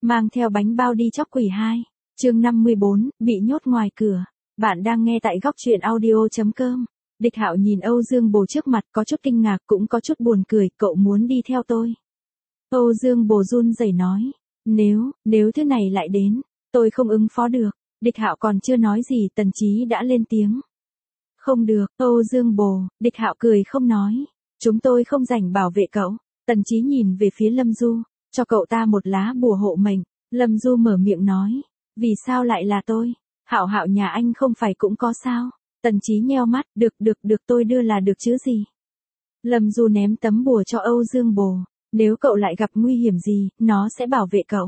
mang theo bánh bao đi chóc quỷ 2. Chương 54, bị nhốt ngoài cửa. Bạn đang nghe tại góc truyện audio.com. Địch Hạo nhìn Âu Dương Bồ trước mặt, có chút kinh ngạc cũng có chút buồn cười, cậu muốn đi theo tôi. Âu Dương Bồ run rẩy nói, nếu thứ này lại đến, tôi không ứng phó được. Địch Hạo còn chưa nói gì, Tần Chí đã lên tiếng. Không được, Âu Dương Bồ. Địch Hạo cười không nói. Chúng tôi không rảnh bảo vệ cậu. Tần Chí nhìn về phía Lâm Du, cho cậu ta một lá bùa hộ mệnh. Lâm Du mở miệng nói, vì sao lại là tôi? Hạo Hạo nhà anh không phải cũng có sao? Tần Chí nheo mắt, được tôi đưa là được chứ gì. Lâm Du ném tấm bùa cho Âu Dương Bồ, nếu cậu lại gặp nguy hiểm gì, nó sẽ bảo vệ cậu.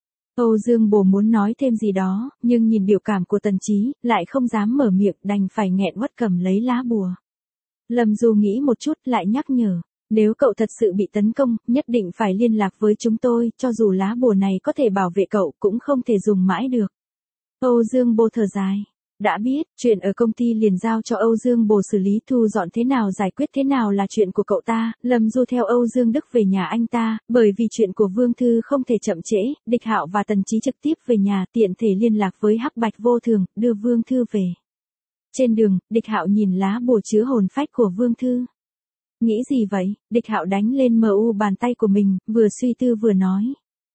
Âu Dương Bồ muốn nói thêm gì đó, nhưng nhìn biểu cảm của Tần Chí, lại không dám mở miệng, đành phải nghẹn uất cầm lấy lá bùa. Lâm Du nghĩ một chút lại nhắc nhở, nếu cậu thật sự bị tấn công, nhất định phải liên lạc với chúng tôi, cho dù lá bùa này có thể bảo vệ cậu cũng không thể dùng mãi được. Âu Dương Bồ thở dài. Đã biết, chuyện ở công ty liền giao cho Âu Dương Bồ xử lý, thu dọn thế nào giải quyết thế nào là chuyện của cậu ta. Lâm Du theo Âu Dương Đức về nhà anh ta, bởi vì chuyện của Vương Thư không thể chậm trễ, Địch Hạo và Tần Chí trực tiếp về nhà, tiện thể liên lạc với Hắc Bạch Vô Thường, đưa Vương Thư về. Trên đường, Địch Hạo nhìn lá bùa chứa hồn phách của Vương Thư. Nghĩ gì vậy? Địch Hạo đánh lên MU bàn tay của mình, vừa suy tư vừa nói.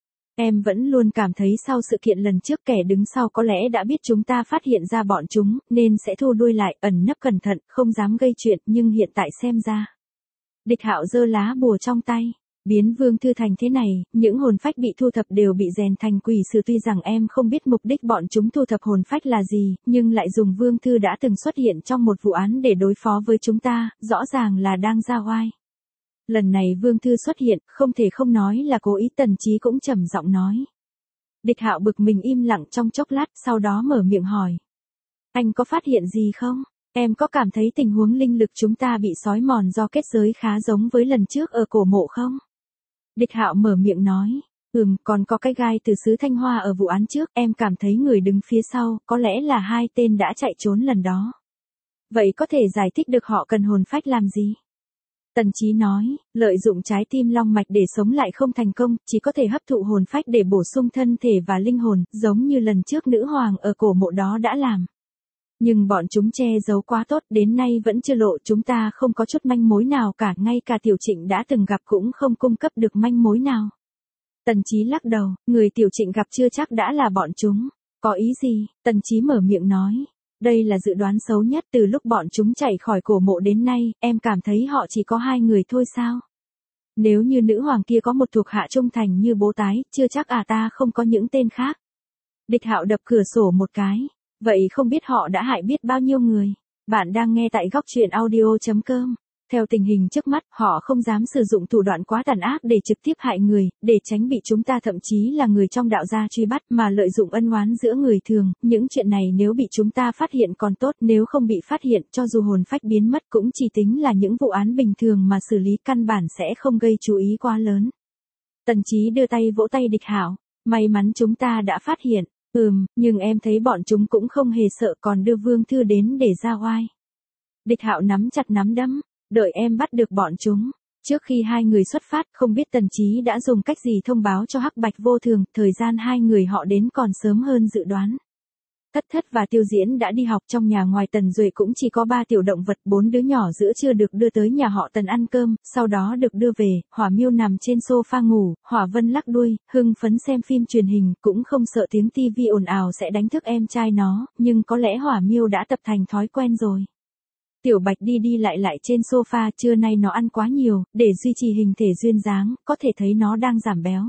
Em vẫn luôn cảm thấy sau sự kiện lần trước kẻ đứng sau có lẽ đã biết chúng ta phát hiện ra bọn chúng, nên sẽ thu đuôi lại, ẩn nấp cẩn thận, không dám gây chuyện, nhưng hiện tại xem ra. Địch Hạo giơ lá bùa trong tay, biến Vương Thư thành thế này, những hồn phách bị thu thập đều bị rèn thành quỷ sử, tuy rằng em không biết mục đích bọn chúng thu thập hồn phách là gì, nhưng lại dùng Vương Thư đã từng xuất hiện trong một vụ án để đối phó với chúng ta, rõ ràng là đang ra oai. Lần này Vương Thư xuất hiện, không thể không nói là cố ý, Tần Chí cũng trầm giọng nói. Địch Hạo bực mình im lặng trong chốc lát, sau đó mở miệng hỏi. Anh có phát hiện gì không? Em có cảm thấy tình huống linh lực chúng ta bị xói mòn do kết giới khá giống với lần trước ở cổ mộ không? Địch Hạo mở miệng nói. Còn có cái gai từ xứ Thanh Hoa ở vụ án trước, em cảm thấy người đứng phía sau, có lẽ là hai tên đã chạy trốn lần đó. Vậy có thể giải thích được họ cần hồn phách làm gì? Tần Chí nói, lợi dụng trái tim long mạch để sống lại không thành công, chỉ có thể hấp thụ hồn phách để bổ sung thân thể và linh hồn, giống như lần trước nữ hoàng ở cổ mộ đó đã làm. Nhưng bọn chúng che giấu quá tốt, đến nay vẫn chưa lộ, chúng ta không có chút manh mối nào cả, ngay cả Tiểu Trịnh đã từng gặp cũng không cung cấp được manh mối nào. Tần Chí lắc đầu, người Tiểu Trịnh gặp chưa chắc đã là bọn chúng. Có ý gì? Tần Chí mở miệng nói. Đây là dự đoán xấu nhất, từ lúc bọn chúng chạy khỏi cổ mộ đến nay, em cảm thấy họ chỉ có 2 người thôi sao? Nếu như nữ hoàng kia có một thuộc hạ trung thành như bố tái, chưa chắc ta không có những tên khác. Địch Hạo đập cửa sổ một cái. Vậy không biết họ đã hại biết bao nhiêu người? Bạn đang nghe tại góc truyện audio.com. Theo tình hình trước mắt, họ không dám sử dụng thủ đoạn quá tàn ác để trực tiếp hại người, để tránh bị chúng ta thậm chí là người trong đạo gia truy bắt, mà lợi dụng ân oán giữa người thường. Những chuyện này nếu bị chúng ta phát hiện còn tốt, nếu không bị phát hiện, cho dù hồn phách biến mất cũng chỉ tính là những vụ án bình thường mà xử lý, căn bản sẽ không gây chú ý quá lớn. Tần Chí đưa tay vỗ tay Địch Hạo, may mắn chúng ta đã phát hiện. Nhưng em thấy bọn chúng cũng không hề sợ, còn đưa Vương Thư đến để ra oai. Địch Hạo nắm chặt nắm đấm. Đợi em bắt được bọn chúng. Trước khi 2 người xuất phát, không biết Tần Chí đã dùng cách gì thông báo cho Hắc Bạch Vô Thường, thời gian 2 người họ đến còn sớm hơn dự đoán. Thất và Tiêu Diễn đã đi học, trong nhà ngoài Tần Duệ cũng chỉ có 3 tiểu động vật, 4 đứa nhỏ giữa chưa được đưa tới nhà họ Tần ăn cơm, sau đó được đưa về. Hỏa Miêu nằm trên sofa ngủ, Hỏa Vân lắc đuôi, hưng phấn xem phim truyền hình, cũng không sợ tiếng tivi ồn ào sẽ đánh thức em trai nó, nhưng có lẽ Hỏa Miêu đã tập thành thói quen rồi. Tiểu Bạch đi đi lại trên sofa, trưa nay nó ăn quá nhiều, để duy trì hình thể duyên dáng, có thể thấy nó đang giảm béo.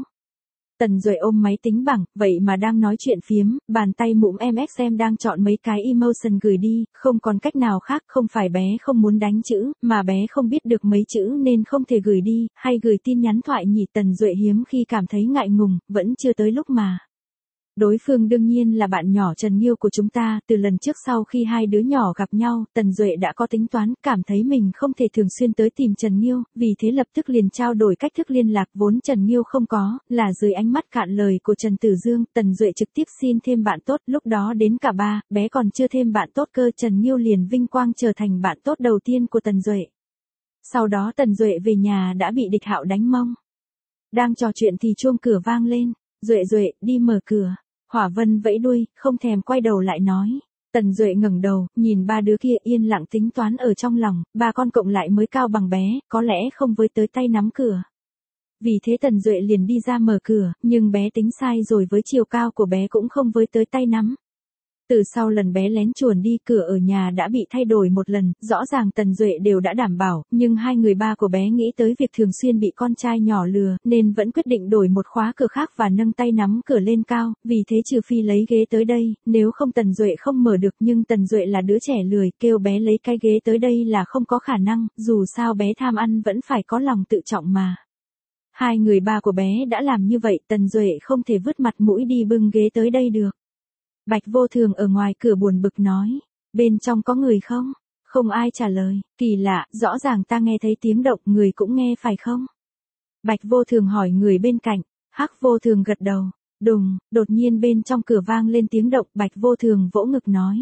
Tần Duệ ôm máy tính bảng, vậy mà đang nói chuyện phiếm, bàn tay mũm MXM đang chọn mấy cái emotion gửi đi, không còn cách nào khác, không phải bé không muốn đánh chữ, mà bé không biết được mấy chữ nên không thể gửi đi, hay gửi tin nhắn thoại nhỉ. Tần Duệ hiếm khi cảm thấy ngại ngùng, vẫn chưa tới lúc mà. Đối phương đương nhiên là bạn nhỏ Trần Nghiêu của chúng ta, từ lần trước sau khi 2 đứa nhỏ gặp nhau, Tần Duệ đã có tính toán, cảm thấy mình không thể thường xuyên tới tìm Trần Nghiêu, vì thế lập tức liền trao đổi cách thức liên lạc, vốn Trần Nghiêu không có, là dưới ánh mắt cạn lời của Trần Tử Dương, Tần Duệ trực tiếp xin thêm bạn tốt, lúc đó đến cả 3, bé còn chưa thêm bạn tốt cơ, Trần Nghiêu liền vinh quang trở thành bạn tốt đầu tiên của Tần Duệ. Sau đó Tần Duệ về nhà đã bị Địch Hạo đánh mông. Đang trò chuyện thì chuông cửa vang lên. Duệ Duệ, đi mở cửa. Hỏa Vân vẫy đuôi, không thèm quay đầu lại nói. Tần Duệ ngẩng đầu, nhìn ba đứa kia yên lặng tính toán ở trong lòng, ba con cộng lại mới cao bằng bé, có lẽ không với tới tay nắm cửa. Vì thế Tần Duệ liền đi ra mở cửa, nhưng bé tính sai rồi, với chiều cao của bé cũng không với tới tay nắm. Từ sau lần bé lén chuồn đi, cửa ở nhà đã bị thay đổi một lần, rõ ràng Tần Duệ đều đã đảm bảo, nhưng hai người ba của bé nghĩ tới việc thường xuyên bị con trai nhỏ lừa, nên vẫn quyết định đổi một khóa cửa khác và nâng tay nắm cửa lên cao, vì thế trừ phi lấy ghế tới đây, nếu không Tần Duệ không mở được, nhưng Tần Duệ là đứa trẻ lười, kêu bé lấy cái ghế tới đây là không có khả năng, dù sao bé tham ăn vẫn phải có lòng tự trọng mà. Hai người ba của bé đã làm như vậy, Tần Duệ không thể vứt mặt mũi đi bưng ghế tới đây được. Bạch Vô Thường ở ngoài cửa buồn bực nói, bên trong có người không? Không ai trả lời, kỳ lạ, rõ ràng ta nghe thấy tiếng động, người cũng nghe phải không? Bạch Vô Thường hỏi người bên cạnh, Hắc Vô Thường gật đầu, đùng, đột nhiên bên trong cửa vang lên tiếng động, Bạch Vô Thường vỗ ngực nói.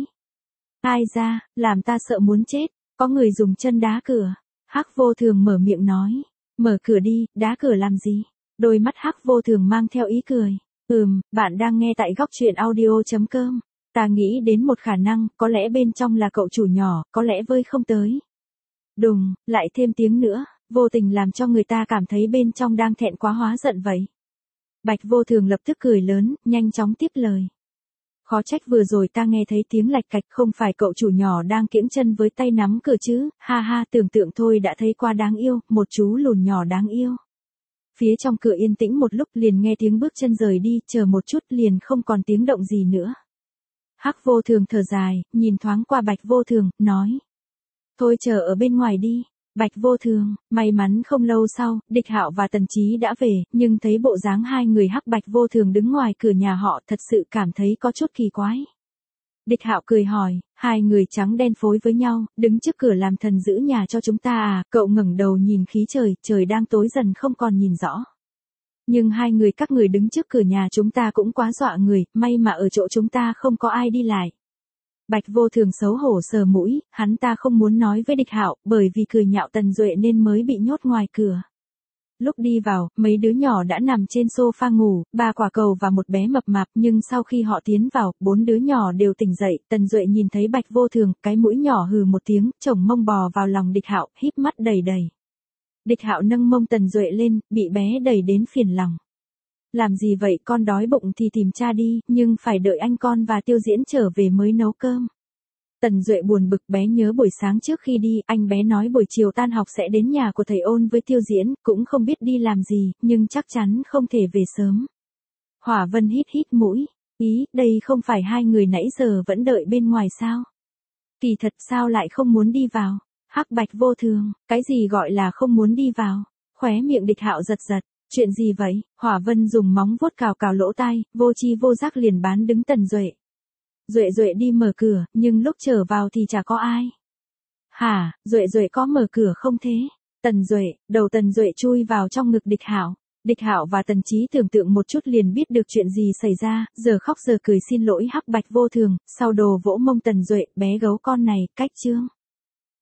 Ai ra, làm ta sợ muốn chết, có người dùng chân đá cửa. Hắc Vô Thường mở miệng nói, mở cửa đi, đá cửa làm gì? Đôi mắt Hắc Vô Thường mang theo ý cười. Bạn đang nghe tại góc truyện audio.com. Ta nghĩ đến một khả năng, có lẽ bên trong là cậu chủ nhỏ, có lẽ vơi không tới. Đùng, lại thêm tiếng nữa, vô tình làm cho người ta cảm thấy bên trong đang thẹn quá hóa giận vậy. Bạch Vô Thường lập tức cười lớn, nhanh chóng tiếp lời. Khó trách vừa rồi ta nghe thấy tiếng lạch cạch, không phải cậu chủ nhỏ đang kiễng chân với tay nắm cửa chứ, ha ha, tưởng tượng thôi đã thấy quá đáng yêu, một chú lùn nhỏ đáng yêu. Phía trong cửa yên tĩnh một lúc, liền nghe tiếng bước chân rời đi, chờ một chút liền không còn tiếng động gì nữa. Hắc Vô Thường thở dài, nhìn thoáng qua Bạch Vô Thường, nói. Thôi chờ ở bên ngoài đi. Bạch Vô Thường, may mắn không lâu sau, Địch Hạo và Tần Chí đã về, nhưng thấy bộ dáng hai người Hắc Bạch Vô Thường đứng ngoài cửa nhà họ, thật sự cảm thấy có chút kỳ quái. Địch Hạo cười hỏi, hai người trắng đen phối với nhau, đứng trước cửa làm thần giữ nhà cho chúng ta à? Cậu ngẩng đầu nhìn khí trời, trời đang tối dần không còn nhìn rõ. Nhưng hai người các người đứng trước cửa nhà chúng ta cũng quá dọa người, may mà ở chỗ chúng ta không có ai đi lại. Bạch Vô Thường xấu hổ sờ mũi, hắn ta không muốn nói với Địch Hạo, bởi vì cười nhạo Tần Duệ nên mới bị nhốt ngoài cửa. Lúc đi vào, mấy đứa nhỏ đã nằm trên sofa ngủ, ba quả cầu và một bé mập mạp, nhưng sau khi họ tiến vào, bốn đứa nhỏ đều tỉnh dậy, Tần Duệ nhìn thấy Bạch Vô Thường, cái mũi nhỏ hừ một tiếng, chồng mông bò vào lòng Địch Hạo, híp mắt đầy đầy. Địch Hạo nâng mông Tần Duệ lên, bị bé đẩy đến phiền lòng. Làm gì vậy, con đói bụng thì tìm cha đi, nhưng phải đợi anh con và Tiêu Diễn trở về mới nấu cơm. Tần Duệ buồn bực, bé nhớ buổi sáng trước khi đi, anh bé nói buổi chiều tan học sẽ đến nhà của thầy Ôn với Tiêu Diễn, cũng không biết đi làm gì, nhưng chắc chắn không thể về sớm. Hỏa Vân hít hít mũi, ý, đây không phải hai người nãy giờ vẫn đợi bên ngoài sao? Kỳ thật sao lại không muốn đi vào? Hắc Bạch Vô Thường, cái gì gọi là không muốn đi vào? Khóe miệng Địch Hạo giật giật, chuyện gì vậy? Hỏa Vân dùng móng vuốt cào cào lỗ tai, vô chi vô giác liền bán đứng Tần Duệ. Duệ Duệ đi mở cửa, nhưng lúc trở vào thì chả có ai. Hả, Duệ Duệ có mở cửa không thế? Tần Duệ, đầu Tần Duệ chui vào trong ngực Địch Hạo. Địch Hạo và Tần Chí tưởng tượng một chút liền biết được chuyện gì xảy ra, giờ khóc giờ cười xin lỗi Hắc Bạch Vô Thường, sau đồ vỗ mông Tần Duệ, bé gấu con này, cách chương.